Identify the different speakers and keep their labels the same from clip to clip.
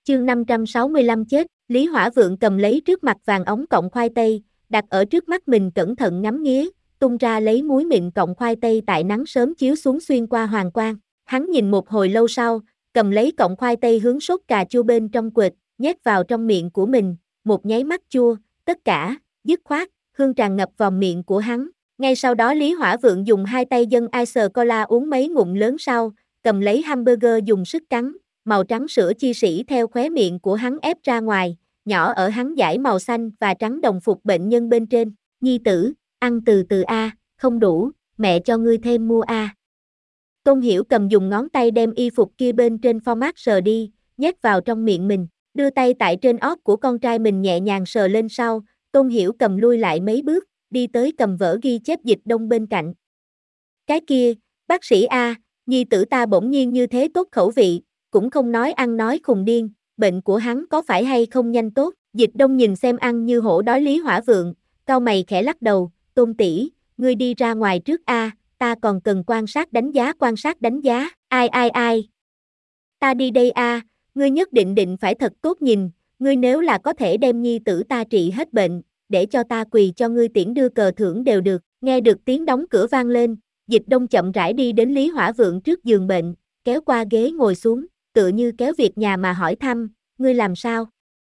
Speaker 1: Chương 565 chết, Lý Hỏa Vượng cầm lấy trước mặt vàng ống cọng khoai tây, đặt ở trước mắt mình cẩn thận ngắm nghía, tung ra lấy muối mịn cọng khoai tây tại nắng sớm chiếu xuống xuyên qua hoàng quang. Hắn nhìn một hồi lâu sau, cầm lấy cọng khoai tây hướng sốt cà chua bên trong quệt, nhét vào trong miệng của mình, một nháy mắt chua, tất cả, dứt khoát, hương tràn ngập vào miệng của hắn. Ngay sau đó Lý Hỏa Vượng dùng hai tay dâng Ice Cola uống mấy ngụm lớn sau, cầm lấy hamburger dùng sức cắn, màu trắng sữa chi xỉ theo khóe miệng của hắn ép ra ngoài, nhỏ ở hắn dải màu xanh và trắng đồng phục bệnh nhân bên trên. Nhi tử, ăn từ từ a, không đủ, mẹ cho ngươi thêm mua a. Tôn Hiểu cầm dùng ngón tay đem y phục kia bên trên format sờ đi, nhét vào trong miệng mình, đưa tay tại trên ót của con trai mình nhẹ nhàng sờ lên sau, Tôn Hiểu cầm lui lại mấy bước, đi tới cầm vở ghi chép Dịch Đông bên cạnh. Cái kia, bác sĩ a, nhi tử ta bỗng nhiên như thế tốt khẩu vị, cũng không nói ăn nói khùng điên, bệnh của hắn có phải hay không nhanh tốt. Dịch Đông nhìn xem ăn như hổ đói Lý Hỏa Vượng, cau mày khẽ lắc đầu, Tôn tỷ, ngươi đi ra ngoài trước a, ta còn cần quan sát đánh giá, ai. Ta đi đây a, ngươi nhất định phải thật tốt nhìn, ngươi nếu là có thể đem nhi tử ta trị hết bệnh, để cho ta quỳ cho ngươi tiễn đưa cờ thưởng đều được. Nghe được tiếng đóng cửa vang lên, Dịch Đông chậm rãi đi đến Lý Hỏa Vượng trước giường bệnh, kéo qua ghế ngồi xuống, tựa như kéo việc nhà mà hỏi thăm, ngươi làm sao?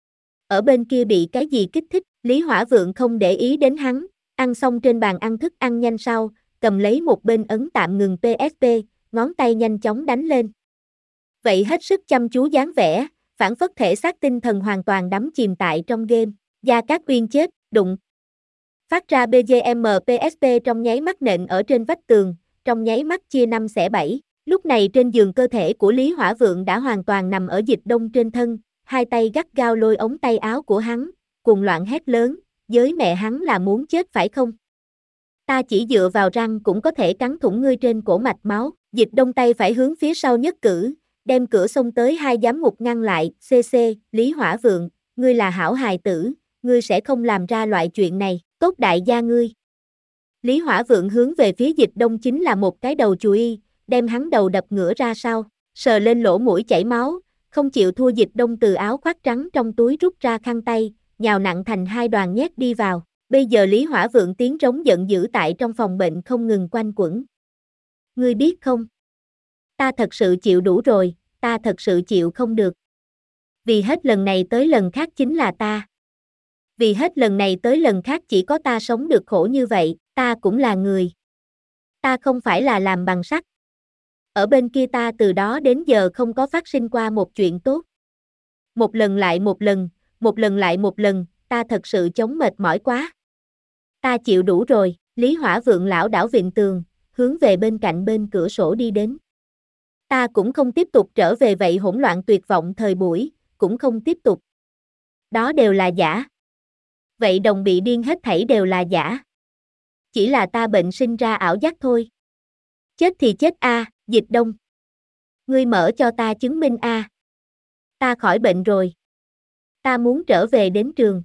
Speaker 1: Ở bên kia bị cái gì kích thích? Lý Hỏa Vượng không để ý đến hắn, ăn xong trên bàn ăn thức ăn nhanh sau, cầm lấy một bên ấn tạm ngừng PSP, ngón tay nhanh chóng đánh lên. Vậy hết sức chăm chú dáng vẻ, phảng phất thể xác tinh thần hoàn toàn đắm chìm tại trong game. Gia Cát Uyên chết, đụng. Phát ra BGM PSP trong nháy mắt nện ở trên vách tường, trong nháy mắt chia 5 xẻ 7. Lúc này trên giường cơ thể của Lý Hỏa Vượng đã hoàn toàn nằm ở Dịch Đông trên thân, hai tay gắt gao lôi ống tay áo của hắn, cuồng loạn hét lớn, với mẹ hắn là muốn chết phải không? Ta chỉ dựa vào răng cũng có thể cắn thủng ngươi trên cổ mạch máu. Dịch Đông tay phải hướng phía sau nhất cử, đem cửa xông tới hai giám ngục ngăn lại. Lý Hỏa Vượng, ngươi là hảo hài tử, ngươi sẽ không làm ra loại chuyện này, tốt đại gia ngươi. Lý Hỏa Vượng hướng về phía Dịch Đông chính là một cái đầu chùy, đem hắn đầu đập ngửa ra sau, sờ lên lỗ mũi chảy máu, không chịu thua. Dịch Đông từ áo khoác trắng trong túi rút ra khăn tay, nhào nặn thành hai đoàn nhét đi vào. Bây giờ Lý Hỏa Vượng tiếng rống giận dữ tại trong phòng bệnh không ngừng quanh quẩn. Ngươi biết không? Ta thật sự chịu đủ rồi, ta thật sự chịu không được. Vì hết lần này tới lần khác chính là ta. Vì hết lần này tới lần khác chỉ có ta sống được khổ như vậy, ta cũng là người. Ta không phải là làm bằng sắt. Ở bên kia ta từ đó đến giờ không có phát sinh qua một chuyện tốt. Một lần lại một lần, một lần lại một lần, ta thật sự chống mệt mỏi quá. Ta chịu đủ rồi. Lý Hỏa Vượng lảo đảo vịn tường, hướng về bên cạnh bên cửa sổ đi đến. Ta cũng không tiếp tục trở về vậy hỗn loạn tuyệt vọng thời buổi, cũng không tiếp tục. Đó đều là giả. Vậy đồng bị điên hết thảy đều là giả. Chỉ là ta bệnh sinh ra ảo giác thôi. Chết thì chết a, Dịch Đông. Ngươi mở cho ta chứng minh a. Ta khỏi bệnh rồi. Ta muốn trở về đến trường.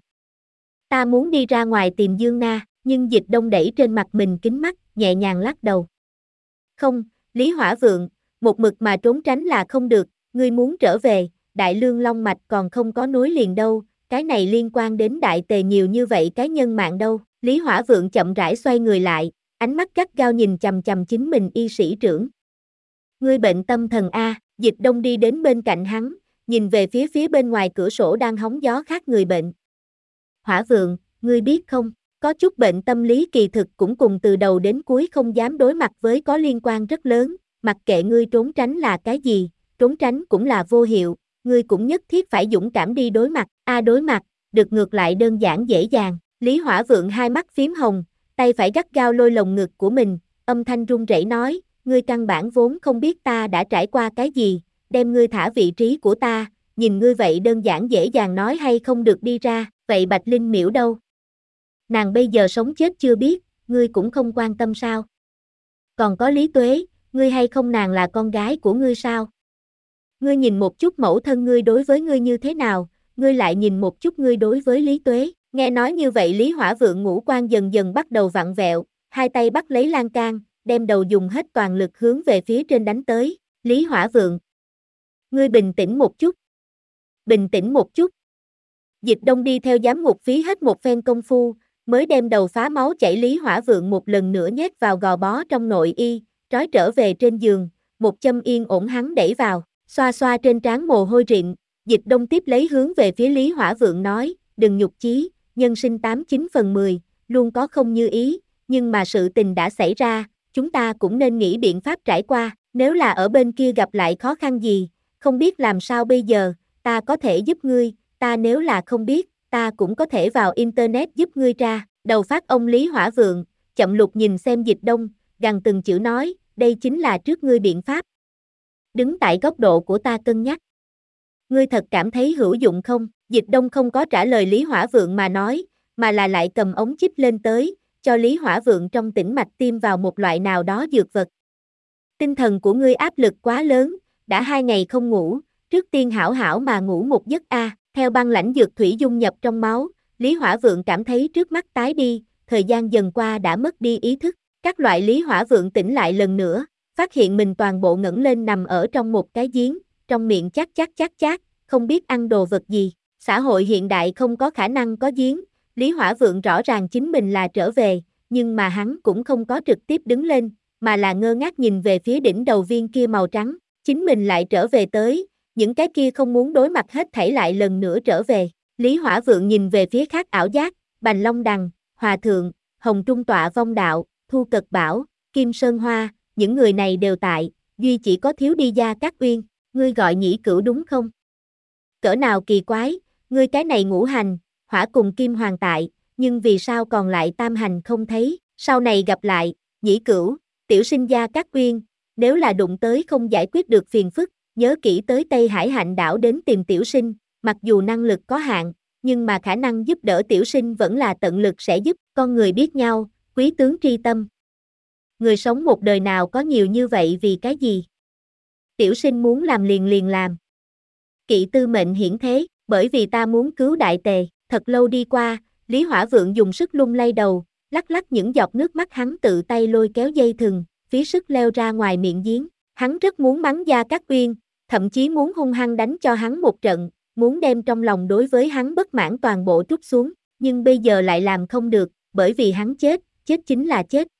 Speaker 1: Ta muốn đi ra ngoài tìm Dương Na, nhưng Dịch Đông đẩy trên mặt mình kính mắt, nhẹ nhàng lắc đầu. Không, Lý Hỏa Vượng, một mực mà trốn tránh là không được, ngươi muốn trở về, Đại Lương Long Mạch còn không có nối liền đâu, cái này liên quan đến Đại Tề nhiều như vậy cái nhân mạng đâu. Lý Hỏa Vượng chậm rãi xoay người lại, ánh mắt gắt gao nhìn chằm chằm chính mình y sĩ trưởng. Ngươi bệnh tâm thần a. Dịch Đông đi đến bên cạnh hắn, nhìn về phía bên ngoài cửa sổ đang hóng gió khác người bệnh. Hỏa Vượng, ngươi biết không, có chút bệnh tâm lý kỳ thực cũng cùng từ đầu đến cuối không dám đối mặt với có liên quan rất lớn, mặc kệ ngươi trốn tránh là cái gì, trốn tránh cũng là vô hiệu, ngươi cũng nhất thiết phải dũng cảm đi đối mặt, đối mặt, được ngược lại đơn giản dễ dàng. Lý Hỏa Vượng hai mắt phím hồng, tay phải gắt gao lôi lồng ngực của mình, âm thanh run rẩy nói, ngươi căn bản vốn không biết ta đã trải qua cái gì, đem ngươi thả vị trí của ta, nhìn ngươi vậy đơn giản dễ dàng nói hay không được đi ra, vậy Bạch Linh Miễu đâu? Nàng bây giờ sống chết chưa biết, ngươi cũng không quan tâm sao? Còn có Lý Tuế, ngươi hay không nàng là con gái của ngươi sao? Ngươi nhìn một chút mẫu thân ngươi đối với ngươi như thế nào, ngươi lại nhìn một chút ngươi đối với Lý Tuế. Nghe nói như vậy Lý Hỏa Vượng ngũ quan dần dần bắt đầu vặn vẹo, hai tay bắt lấy lan can, đem đầu dùng hết toàn lực hướng về phía trên đánh tới. Lý Hỏa Vượng, ngươi bình tĩnh một chút. bình tĩnh một chút. Dịch Đông đi theo giám ngục phí hết một phen công phu, mới đem đầu phá máu chảy Lý Hỏa Vượng một lần nữa nhét vào gò bó trong nội y, trói trở về trên giường, một châm yên ổn hắn đẩy vào, xoa xoa trên trán mồ hôi rịn, Dịch Đông tiếp lấy hướng về phía Lý Hỏa Vượng nói, đừng nhục chí, nhân sinh 89 phần 10, luôn có không như ý, nhưng mà sự tình đã xảy ra, chúng ta cũng nên nghĩ biện pháp trải qua, nếu là ở bên kia gặp lại khó khăn gì, không biết làm sao bây giờ, ta có thể giúp ngươi, ta nếu là không biết, ta cũng có thể vào internet giúp ngươi tra, đầu phát ông Lý Hỏa Vượng, chậm lục nhìn xem Dịch Đông, gằn từng chữ nói, đây chính là trước ngươi biện pháp. Đứng tại góc độ của ta cân nhắc. Ngươi thật cảm thấy hữu dụng không? Dịch Đông không có trả lời Lý Hỏa Vượng mà nói, mà là lại cầm ống chích lên tới, cho Lý Hỏa Vượng trong tĩnh mạch tiêm vào một loại nào đó dược vật. Tinh thần của ngươi áp lực quá lớn, đã 2 ngày không ngủ, trước tiên hảo hảo mà ngủ một giấc a. Theo băng lãnh dược thủy dung nhập trong máu, Lý Hỏa Vượng cảm thấy trước mắt tái đi, thời gian dần qua đã mất đi ý thức. Các loại Lý Hỏa Vượng tỉnh lại lần nữa, phát hiện mình toàn bộ ngẩng lên nằm ở trong một cái giếng, trong miệng chát, không biết ăn đồ vật gì. Xã hội hiện đại không có khả năng có giếng, Lý Hỏa Vượng rõ ràng chính mình là trở về, nhưng mà hắn cũng không có trực tiếp đứng lên, mà là ngơ ngác nhìn về phía đỉnh đầu viên kia màu trắng, chính mình lại trở về tới, những cái kia không muốn đối mặt hết thảy lại lần nữa trở về. Lý Hỏa Vượng nhìn về phía khác ảo giác, Bành Long Đằng, Hòa Thượng, Hồng Trung Tọa Vong Đạo, Thu Cật Bảo, Kim Sơn Hoa, những người này đều tại, duy chỉ có thiếu đi Gia Cát Uyên, ngươi gọi Nhĩ Cửu đúng không? Cỡ nào kỳ quái, ngươi cái này ngũ hành, hỏa cùng kim hoàng tại, nhưng vì sao còn lại tam hành không thấy, sau này gặp lại, Nhĩ Cửu, tiểu sinh Gia Cát Uyên, nếu là đụng tới không giải quyết được phiền phức, nhớ kỹ tới Tây Hải Hạnh đảo đến tìm tiểu sinh, mặc dù năng lực có hạn, nhưng mà khả năng giúp đỡ tiểu sinh vẫn là tận lực sẽ giúp, con người biết nhau, quý tướng tri tâm. Người sống một đời nào có nhiều như vậy vì cái gì? Tiểu sinh muốn làm liền liền làm. Kỵ tư mệnh hiển thế, bởi vì ta muốn cứu đại tề, thật lâu đi qua, Lý Hỏa Vượng dùng sức lung lay đầu, lắc lắc những giọt nước mắt hắn tự tay lôi kéo dây thừng, phí sức leo ra ngoài miệng giếng, hắn rất muốn mắng Gia Cát Uyên, thậm chí muốn hung hăng đánh cho hắn một trận, muốn đem trong lòng đối với hắn bất mãn toàn bộ trút xuống, nhưng bây giờ lại làm không được, bởi vì hắn chết, chết chính là chết,